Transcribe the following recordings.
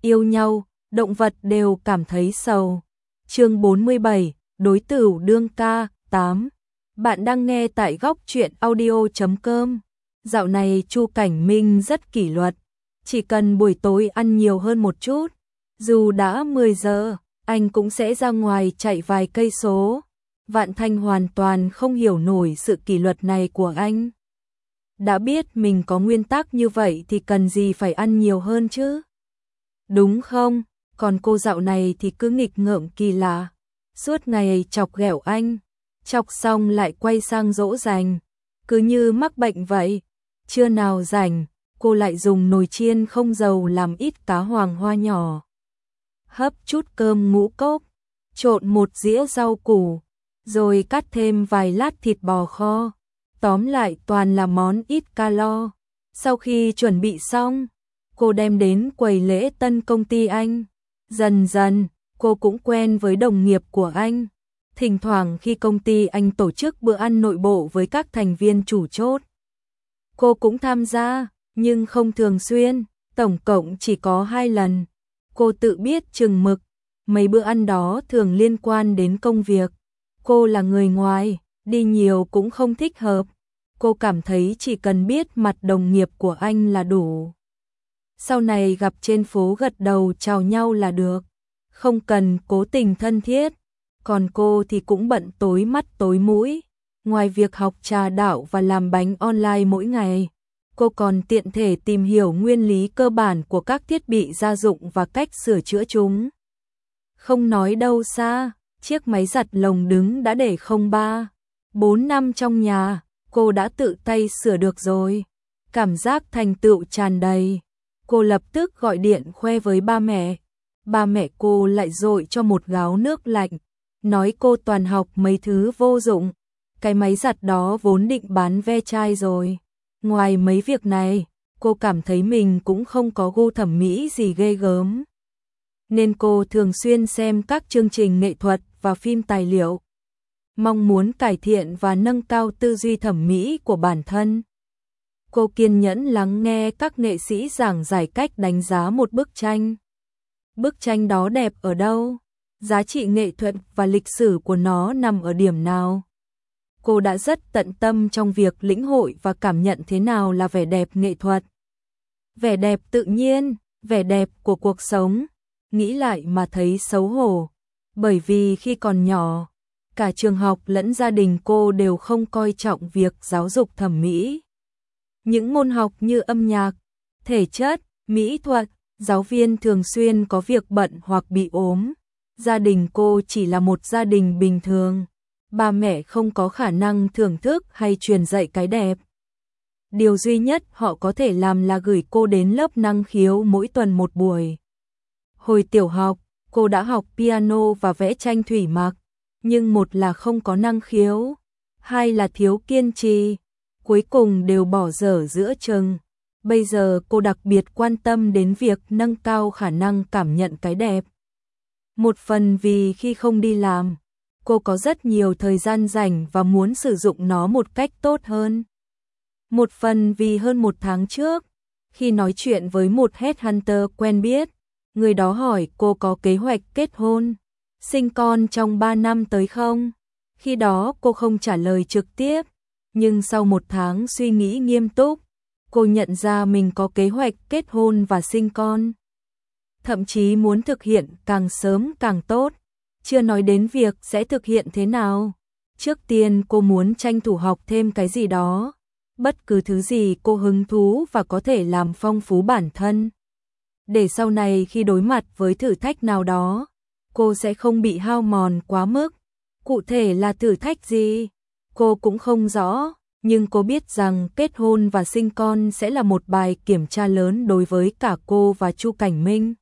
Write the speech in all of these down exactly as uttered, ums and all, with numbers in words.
yêu nhau, động vật đều cảm thấy sầu. Chương bốn mươi bảy, đối tửu đương ca, tám. Bạn đang nghe tại góc truyện audio chấm com. Dạo này Chu Cảnh Minh rất kỷ luật, chỉ cần buổi tối ăn nhiều hơn một chút, dù đã mười giờ, anh cũng sẽ ra ngoài chạy vài cây số. Vạn Thanh hoàn toàn không hiểu nổi sự kỷ luật này của anh. Đã biết mình có nguyên tắc như vậy thì cần gì phải ăn nhiều hơn chứ? Đúng không? Còn cô dạo này thì cứ nghịch ngợm kỳ lạ, suốt ngày chọc ghẹo anh, chọc xong lại quay sang dỗ dành, cứ như mắc bệnh vậy. Trưa nào rảnh, cô lại dùng nồi chiên không dầu làm ít cá hoàng hoa nhỏ, hấp chút cơm ngũ cốc, trộn một dĩa rau củ, rồi cắt thêm vài lát thịt bò kho. Tóm lại toàn là món ít calo. Sau khi chuẩn bị xong, cô đem đến quầy lễ tân công ty anh. Dần dần, cô cũng quen với đồng nghiệp của anh. Thỉnh thoảng khi công ty anh tổ chức bữa ăn nội bộ với các thành viên chủ chốt, cô cũng tham gia, nhưng không thường xuyên, tổng cộng chỉ có hai lần. Cô tự biết chừng mực, mấy bữa ăn đó thường liên quan đến công việc. Cô là người ngoài, đi nhiều cũng không thích hợp. Cô cảm thấy chỉ cần biết mặt đồng nghiệp của anh là đủ. Sau này gặp trên phố gật đầu chào nhau là được, không cần cố tình thân thiết. Còn cô thì cũng bận tối mắt tối mũi. Ngoài việc học trà đạo và làm bánh online mỗi ngày, cô còn tiện thể tìm hiểu nguyên lý cơ bản của các thiết bị gia dụng và cách sửa chữa chúng. Không nói đâu xa, chiếc máy giặt lồng đứng đã để không ba, bốn năm trong nhà, cô đã tự tay sửa được rồi. Cảm giác thành tựu tràn đầy. Cô lập tức gọi điện khoe với ba mẹ. Ba mẹ cô lại dội cho một gáo nước lạnh, nói cô toàn học mấy thứ vô dụng. Cái máy giặt đó vốn định bán ve chai rồi. Ngoài mấy việc này, cô cảm thấy mình cũng không có gu thẩm mỹ gì ghê gớm, nên cô thường xuyên xem các chương trình nghệ thuật và phim tài liệu, mong muốn cải thiện và nâng cao tư duy thẩm mỹ của bản thân. Cô kiên nhẫn lắng nghe các nghệ sĩ giảng giải cách đánh giá một bức tranh. Bức tranh đó đẹp ở đâu? Giá trị nghệ thuật và lịch sử của nó nằm ở điểm nào? Cô đã rất tận tâm trong việc lĩnh hội và cảm nhận thế nào là vẻ đẹp nghệ thuật. Vẻ đẹp tự nhiên, vẻ đẹp của cuộc sống. Nghĩ lại mà thấy xấu hổ, bởi vì khi còn nhỏ, cả trường học lẫn gia đình cô đều không coi trọng việc giáo dục thẩm mỹ. Những môn học như âm nhạc, thể chất, mỹ thuật, giáo viên thường xuyên có việc bận hoặc bị ốm. Gia đình cô chỉ là một gia đình bình thường, ba mẹ không có khả năng thưởng thức hay truyền dạy cái đẹp. Điều duy nhất họ có thể làm là gửi cô đến lớp năng khiếu mỗi tuần một buổi. Hồi tiểu học, cô đã học piano và vẽ tranh thủy mặc, nhưng một là không có năng khiếu, hai là thiếu kiên trì, cuối cùng đều bỏ dở giữa chừng. Bây giờ cô đặc biệt quan tâm đến việc nâng cao khả năng cảm nhận cái đẹp. Một phần vì khi không đi làm, cô có rất nhiều thời gian rảnh và muốn sử dụng nó một cách tốt hơn. Một phần vì hơn một tháng trước, khi nói chuyện với một headhunter quen biết, người đó hỏi cô có kế hoạch kết hôn, sinh con trong ba năm tới không? Khi đó cô không trả lời trực tiếp, nhưng sau một tháng suy nghĩ nghiêm túc, cô nhận ra mình có kế hoạch kết hôn và sinh con. Thậm chí muốn thực hiện càng sớm càng tốt, chưa nói đến việc sẽ thực hiện thế nào. Trước tiên cô muốn tranh thủ học thêm cái gì đó, bất cứ thứ gì cô hứng thú và có thể làm phong phú bản thân, để sau này khi đối mặt với thử thách nào đó, cô sẽ không bị hao mòn quá mức. Cụ thể là thử thách gì, cô cũng không rõ, nhưng cô biết rằng kết hôn và sinh con sẽ là một bài kiểm tra lớn đối với cả cô và Chu Cảnh Minh.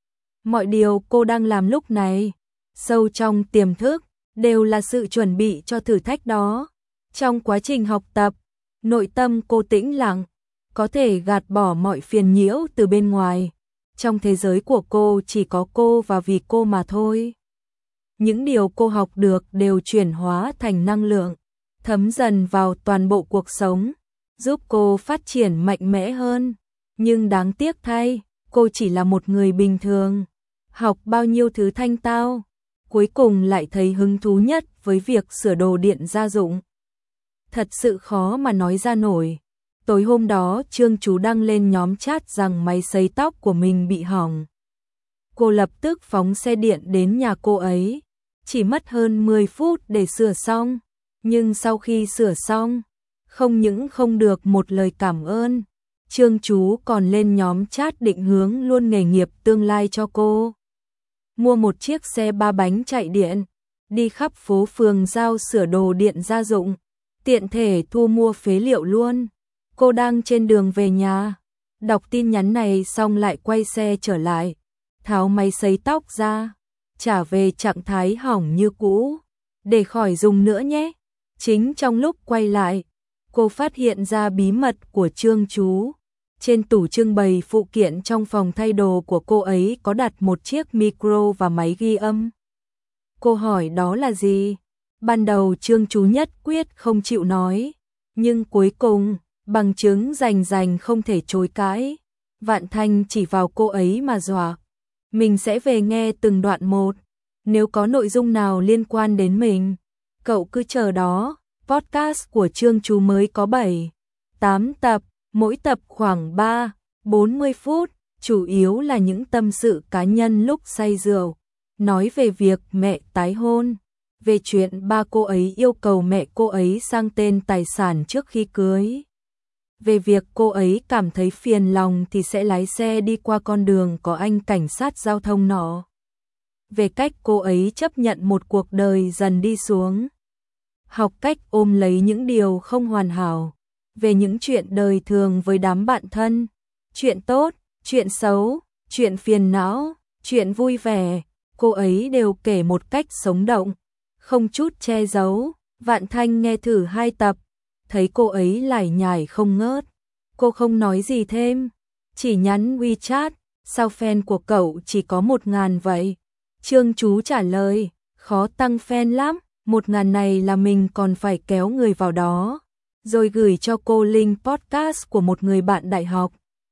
Mọi điều cô đang làm lúc này, sâu trong tiềm thức, đều là sự chuẩn bị cho thử thách đó. Trong quá trình học tập, nội tâm cô tĩnh lặng, có thể gạt bỏ mọi phiền nhiễu từ bên ngoài. Trong thế giới của cô chỉ có cô và vì cô mà thôi. Những điều cô học được đều chuyển hóa thành năng lượng, thấm dần vào toàn bộ cuộc sống, giúp cô phát triển mạnh mẽ hơn. Nhưng đáng tiếc thay, cô chỉ là một người bình thường, học bao nhiêu thứ thanh tao, cuối cùng lại thấy hứng thú nhất với việc sửa đồ điện gia dụng. Thật sự khó mà nói ra nổi. Tối hôm đó Trương Chú đăng lên nhóm chat rằng máy sấy tóc của mình bị hỏng. Cô lập tức phóng xe điện đến nhà cô ấy. Chỉ mất hơn mười phút để sửa xong. Nhưng sau khi sửa xong, không những không được một lời cảm ơn, Trương Chú còn lên nhóm chat định hướng luôn nghề nghiệp tương lai cho cô. Mua một chiếc xe ba bánh chạy điện, đi khắp phố phường giao sửa đồ điện gia dụng, tiện thể thu mua phế liệu luôn. Cô đang trên đường về nhà, đọc tin nhắn này xong lại quay xe trở lại, tháo máy sấy tóc ra, trả về trạng thái hỏng như cũ, để khỏi dùng nữa nhé. Chính trong lúc quay lại, cô phát hiện ra bí mật của Trương Chú. Trên tủ trưng bày phụ kiện trong phòng thay đồ của cô ấy có đặt một chiếc micro và máy ghi âm. Cô hỏi đó là gì? Ban đầu Trương Chú nhất quyết không chịu nói, nhưng cuối cùng, bằng chứng rành rành không thể chối cãi, Vạn Thanh chỉ vào cô ấy mà dọa. Mình sẽ về nghe từng đoạn một, nếu có nội dung nào liên quan đến mình, cậu cứ chờ đó. Podcast của Trương Chú mới có bảy, tám tập, mỗi tập khoảng ba, bốn mươi phút, chủ yếu là những tâm sự cá nhân lúc say rượu, nói về việc mẹ tái hôn, về chuyện ba cô ấy yêu cầu mẹ cô ấy sang tên tài sản trước khi cưới, về việc cô ấy cảm thấy phiền lòng thì sẽ lái xe đi qua con đường có anh cảnh sát giao thông nọ, về cách cô ấy chấp nhận một cuộc đời dần đi xuống, học cách ôm lấy những điều không hoàn hảo, về những chuyện đời thường với đám bạn thân, chuyện tốt, chuyện xấu, chuyện phiền não, chuyện vui vẻ, cô ấy đều kể một cách sống động, không chút che giấu. Vạn Thanh nghe thử hai tập, thấy cô ấy lải nhải không ngớt, cô không nói gì thêm, chỉ nhắn WeChat, sao fan của cậu chỉ có một ngàn vậy? Trương Chú trả lời, khó tăng fan lắm, một ngàn này là mình còn phải kéo người vào đó, rồi gửi cho cô link podcast của một người bạn đại học.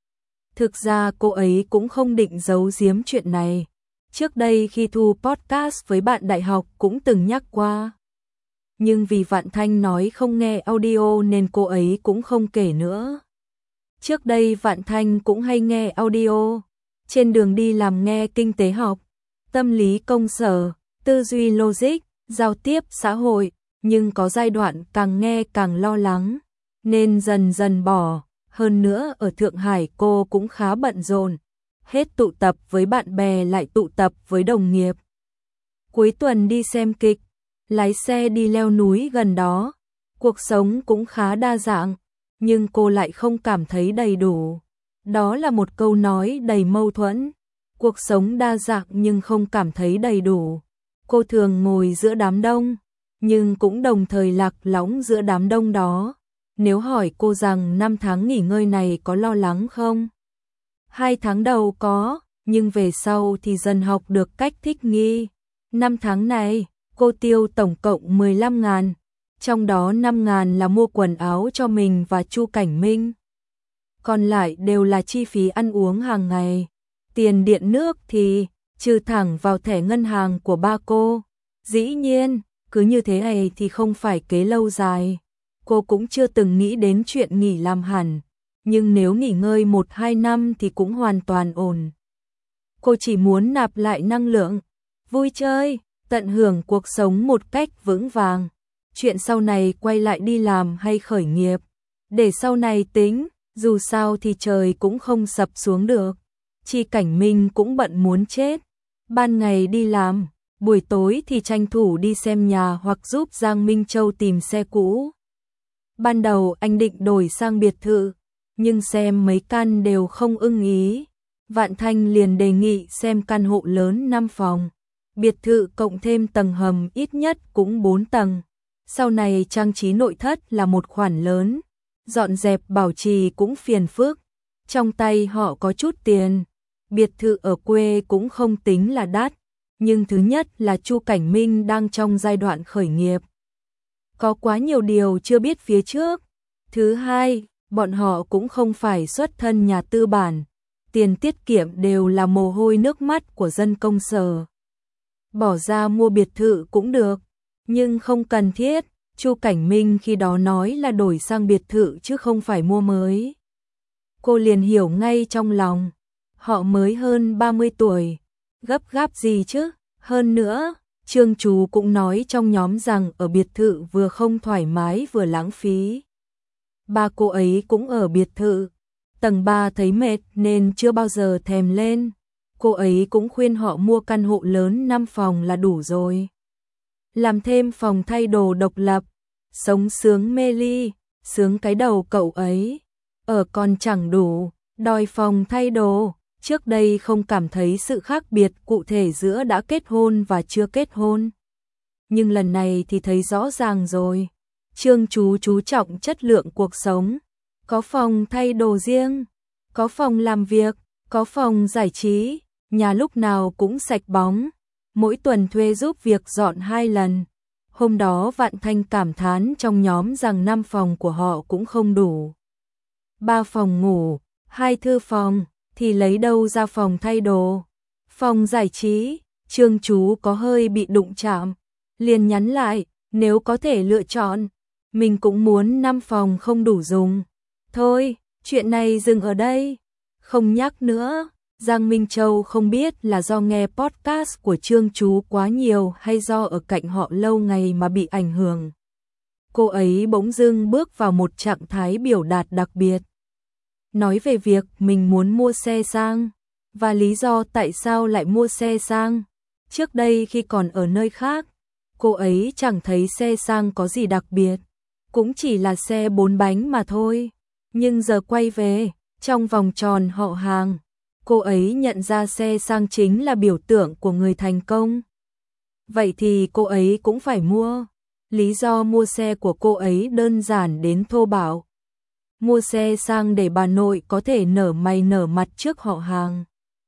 Thực ra cô ấy cũng không định giấu giếm chuyện này. Trước đây khi thu podcast với bạn đại học cũng từng nhắc qua. Nhưng vì Vạn Thanh nói không nghe audio nên cô ấy cũng không kể nữa. Trước đây Vạn Thanh cũng hay nghe audio. Trên đường đi làm nghe kinh tế học, tâm lý công sở, tư duy logic, giao tiếp xã hội. Nhưng có giai đoạn càng nghe càng lo lắng, nên dần dần bỏ. Hơn nữa ở Thượng Hải cô cũng khá bận rộn, hết tụ tập với bạn bè lại tụ tập với đồng nghiệp. Cuối tuần đi xem kịch, lái xe đi leo núi gần đó. Cuộc sống cũng khá đa dạng, nhưng cô lại không cảm thấy đầy đủ. Đó là một câu nói đầy mâu thuẫn. Cuộc sống đa dạng nhưng không cảm thấy đầy đủ. Cô thường ngồi giữa đám đông, nhưng cũng đồng thời lạc lõng giữa đám đông đó. Nếu hỏi cô rằng năm tháng nghỉ ngơi này có lo lắng không? Hai tháng đầu có, nhưng về sau thì dần học được cách thích nghi. Năm tháng này, cô tiêu tổng cộng mười lăm ngàn, trong đó năm ngàn là mua quần áo cho mình và Chu Cảnh Minh. Còn lại đều là chi phí ăn uống hàng ngày. Tiền điện nước thì trừ thẳng vào thẻ ngân hàng của ba cô. Dĩ nhiên, cứ như thế này thì không phải kế lâu dài. Cô cũng chưa từng nghĩ đến chuyện nghỉ làm hẳn, nhưng nếu nghỉ ngơi một hai năm thì cũng hoàn toàn ổn. Cô chỉ muốn nạp lại năng lượng, vui chơi, tận hưởng cuộc sống một cách vững vàng. Chuyện sau này quay lại đi làm hay khởi nghiệp, để sau này tính, dù sao thì trời cũng không sập xuống được. Chi Cảnh Minh cũng bận muốn chết, ban ngày đi làm, buổi tối thì tranh thủ đi xem nhà hoặc giúp Giang Minh Châu tìm xe cũ. Ban đầu anh định đổi sang biệt thự, nhưng xem mấy căn đều không ưng ý. Vạn Thanh liền đề nghị xem căn hộ lớn năm phòng, biệt thự cộng thêm tầng hầm ít nhất cũng bốn tầng. Sau này trang trí nội thất là một khoản lớn, dọn dẹp bảo trì cũng phiền phức. Trong tay họ có chút tiền, biệt thự ở quê cũng không tính là đắt, nhưng thứ nhất là Chu Cảnh Minh đang trong giai đoạn khởi nghiệp, có quá nhiều điều chưa biết phía trước. Thứ hai, bọn họ cũng không phải xuất thân nhà tư bản, tiền tiết kiệm đều là mồ hôi nước mắt của dân công sở. Bỏ ra mua biệt thự cũng được, nhưng không cần thiết. Chu Cảnh Minh khi đó nói là đổi sang biệt thự chứ không phải mua mới. Cô liền hiểu ngay trong lòng, họ mới hơn ba mươi tuổi, gấp gáp gì chứ? Hơn nữa, Trương Chú cũng nói trong nhóm rằng ở biệt thự vừa không thoải mái vừa lãng phí. Ba cô ấy cũng ở biệt thự, tầng ba thấy mệt nên chưa bao giờ thèm lên. Cô ấy cũng khuyên họ mua căn hộ lớn năm phòng là đủ rồi. Làm thêm phòng thay đồ độc lập, sống sướng mê ly, sướng cái đầu cậu ấy. Ở còn chẳng đủ, đòi phòng thay đồ. Trước đây không cảm thấy sự khác biệt cụ thể giữa đã kết hôn và chưa kết hôn. Nhưng lần này thì thấy rõ ràng rồi. Trương Chú chú trọng chất lượng cuộc sống. Có phòng thay đồ riêng, có phòng làm việc, có phòng giải trí, nhà lúc nào cũng sạch bóng. Mỗi tuần thuê giúp việc dọn hai lần. Hôm đó Vạn Thanh cảm thán trong nhóm rằng năm phòng của họ cũng không đủ. Ba phòng ngủ, hai thư phòng, thì lấy đâu ra phòng thay đồ. Phòng giải trí, Trương Chú có hơi bị đụng chạm, liền nhắn lại, nếu có thể lựa chọn, mình cũng muốn năm phòng không đủ dùng. Thôi, chuyện này dừng ở đây, không nhắc nữa. Giang Minh Châu không biết là do nghe podcast của Trương Chú quá nhiều hay do ở cạnh họ lâu ngày mà bị ảnh hưởng. Cô ấy bỗng dưng bước vào một trạng thái biểu đạt đặc biệt. Nói về việc mình muốn mua xe sang, và lý do tại sao lại mua xe sang. Trước đây khi còn ở nơi khác, cô ấy chẳng thấy xe sang có gì đặc biệt, cũng chỉ là xe bốn bánh mà thôi. Nhưng giờ quay về, trong vòng tròn họ hàng, cô ấy nhận ra xe sang chính là biểu tượng của người thành công. Vậy thì cô ấy cũng phải mua. Lý do mua xe của cô ấy đơn giản đến thô bạo. Mua xe sang để bà nội có thể nở mày nở mặt trước họ hàng.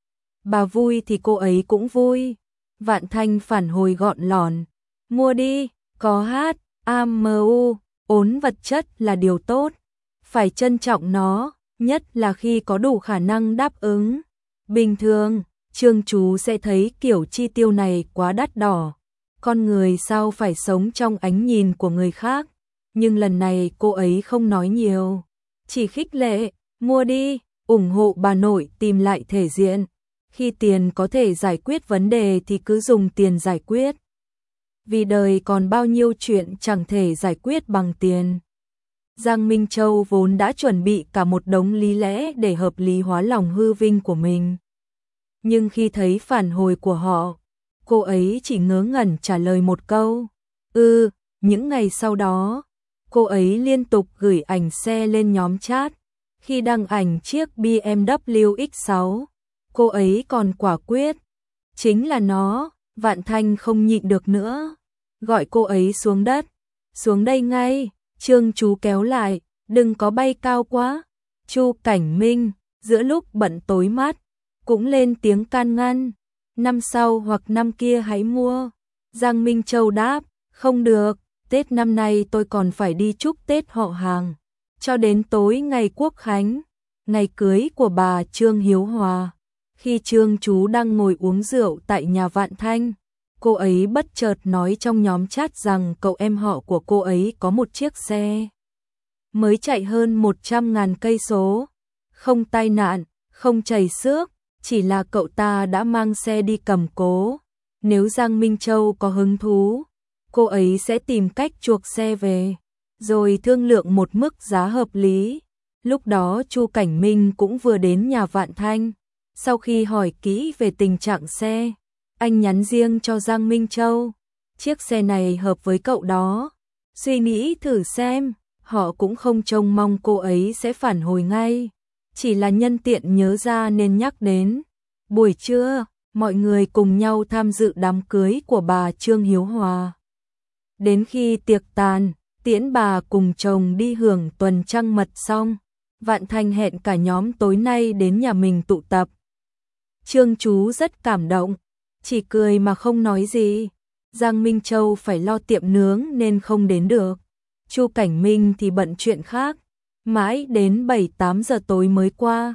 Bà vui thì cô ấy cũng vui. Vạn Thanh phản hồi gọn lỏn. Mua đi, có hát, a em u, ốn vật chất là điều tốt. Phải trân trọng nó, nhất là khi có đủ khả năng đáp ứng. Bình thường, Trương Chú sẽ thấy kiểu chi tiêu này quá đắt đỏ. Con người sao phải sống trong ánh nhìn của người khác. Nhưng lần này cô ấy không nói nhiều, chỉ khích lệ, mua đi, ủng hộ bà nội tìm lại thể diện. Khi tiền có thể giải quyết vấn đề thì cứ dùng tiền giải quyết. Vì đời còn bao nhiêu chuyện chẳng thể giải quyết bằng tiền. Giang Minh Châu vốn đã chuẩn bị cả một đống lý lẽ để hợp lý hóa lòng hư vinh của mình. Nhưng khi thấy phản hồi của họ, cô ấy chỉ ngớ ngẩn trả lời một câu. Ừ, những ngày sau đó, cô ấy liên tục gửi ảnh xe lên nhóm chat. Khi đăng ảnh chiếc bê em vê ích sáu, cô ấy còn quả quyết. Chính là nó, Vạn Thanh không nhịn được nữa. Gọi cô ấy xuống đất. Xuống đây ngay, Trương Chú kéo lại, đừng có bay cao quá. Chu Cảnh Minh, giữa lúc bận tối mát, cũng lên tiếng can ngăn. Năm sau hoặc năm kia hãy mua. Giang Minh Châu đáp, không được, Tết năm nay tôi còn phải đi chúc Tết họ hàng. Cho đến tối ngày Quốc Khánh, ngày cưới của bà Trương Hiếu Hòa. Khi Trương Chú đang ngồi uống rượu tại nhà Vạn Thanh, cô ấy bất chợt nói trong nhóm chat rằng cậu em họ của cô ấy có một chiếc xe mới chạy hơn một trăm ngàn cây số, không tai nạn, không chảy xước, chỉ là cậu ta đã mang xe đi cầm cố. Nếu Giang Minh Châu có hứng thú, cô ấy sẽ tìm cách chuộc xe về, rồi thương lượng một mức giá hợp lý. Lúc đó Chu Cảnh Minh cũng vừa đến nhà Vạn Thanh. Sau khi hỏi kỹ về tình trạng xe, anh nhắn riêng cho Giang Minh Châu. Chiếc xe này hợp với cậu đó. Suy nghĩ thử xem, họ cũng không trông mong cô ấy sẽ phản hồi ngay. Chỉ là nhân tiện nhớ ra nên nhắc đến. Buổi trưa, mọi người cùng nhau tham dự đám cưới của bà Trương Hiếu Hòa. Đến khi tiệc tàn, tiễn bà cùng chồng đi hưởng tuần trăng mật xong, Vạn Thanh hẹn cả nhóm tối nay đến nhà mình tụ tập. Trương Chú rất cảm động, chỉ cười mà không nói gì. Giang Minh Châu phải lo tiệm nướng nên không đến được. Chu Cảnh Minh thì bận chuyện khác, mãi đến bảy tám giờ tối mới qua.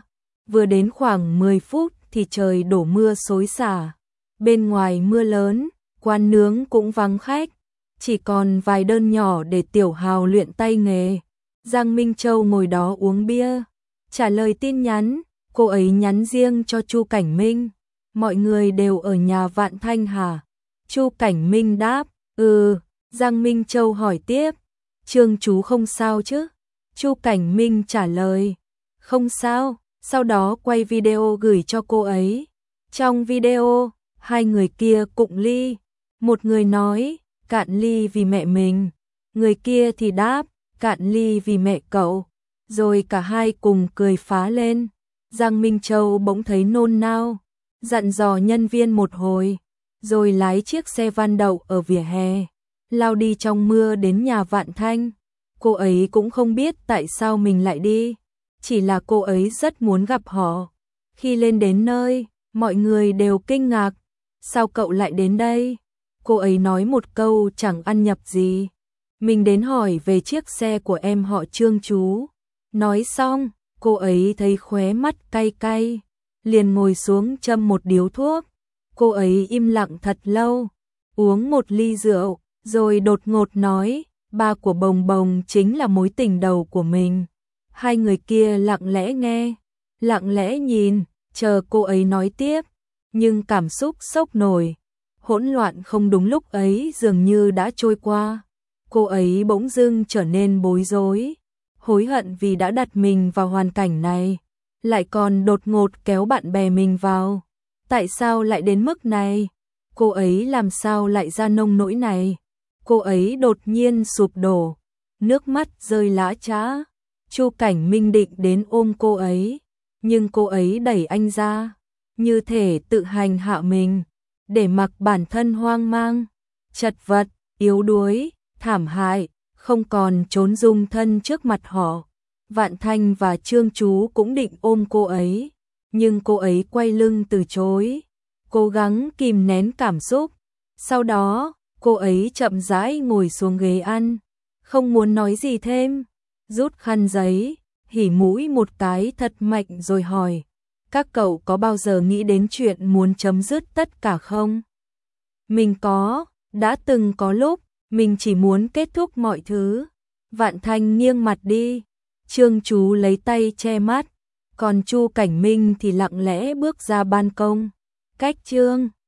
Vừa đến khoảng mười phút thì trời đổ mưa xối xả. Bên ngoài mưa lớn, quán nướng cũng vắng khách, chỉ còn vài đơn nhỏ để Tiểu Hào luyện tay nghề. Giang Minh Châu ngồi đó uống bia, trả lời tin nhắn, cô ấy nhắn riêng cho Chu Cảnh Minh. Mọi người đều ở nhà Vạn Thanh hả? Chu Cảnh Minh đáp, ừ. Giang Minh Châu hỏi tiếp, Trương chú không sao chứ? Chu Cảnh Minh trả lời, không sao, sau đó quay video gửi cho cô ấy. Trong video, hai người kia cụng ly, một người nói, cạn ly vì mẹ mình, người kia thì đáp, cạn ly vì mẹ cậu, rồi cả hai cùng cười phá lên. Giang Minh Châu bỗng thấy nôn nao, dặn dò nhân viên một hồi, rồi lái chiếc xe van đậu ở vỉa hè, lao đi trong mưa đến nhà Vạn Thanh. Cô ấy cũng không biết tại sao mình lại đi, chỉ là cô ấy rất muốn gặp họ. Khi lên đến nơi, mọi người đều kinh ngạc, sao cậu lại đến đây? Cô ấy nói một câu chẳng ăn nhập gì, mình đến hỏi về chiếc xe của em họ Trương chú. Nói xong, cô ấy thấy khóe mắt cay cay, liền ngồi xuống châm một điếu thuốc. Cô ấy im lặng thật lâu, uống một ly rượu, rồi đột ngột nói, ba của Bồng Bồng chính là mối tình đầu của mình. Hai người kia lặng lẽ nghe, lặng lẽ nhìn, chờ cô ấy nói tiếp, nhưng cảm xúc sốc nổi, hỗn loạn không đúng lúc ấy dường như đã trôi qua. Cô ấy bỗng dưng trở nên bối rối, hối hận vì đã đặt mình vào hoàn cảnh này, lại còn đột ngột kéo bạn bè mình vào. Tại sao lại đến mức này? Cô ấy làm sao lại ra nông nỗi này? Cô ấy đột nhiên sụp đổ, nước mắt rơi lã chã. Chu Cảnh Minh định đến ôm cô ấy, nhưng cô ấy đẩy anh ra, như thể tự hành hạ mình, để mặc bản thân hoang mang, chật vật, yếu đuối, thảm hại, không còn trốn dung thân trước mặt họ. Vạn Thanh và Trương chú cũng định ôm cô ấy, nhưng cô ấy quay lưng từ chối, cố gắng kìm nén cảm xúc. Sau đó, cô ấy chậm rãi ngồi xuống ghế ăn, không muốn nói gì thêm, rút khăn giấy, hỉ mũi một cái thật mạnh rồi hỏi, các cậu có bao giờ nghĩ đến chuyện muốn chấm dứt tất cả không? Mình có, đã từng có lúc, mình chỉ muốn kết thúc mọi thứ. Vạn Thanh nghiêng mặt đi, Trương chú lấy tay che mắt, còn Chu Cảnh Minh thì lặng lẽ bước ra ban công. Cách Trương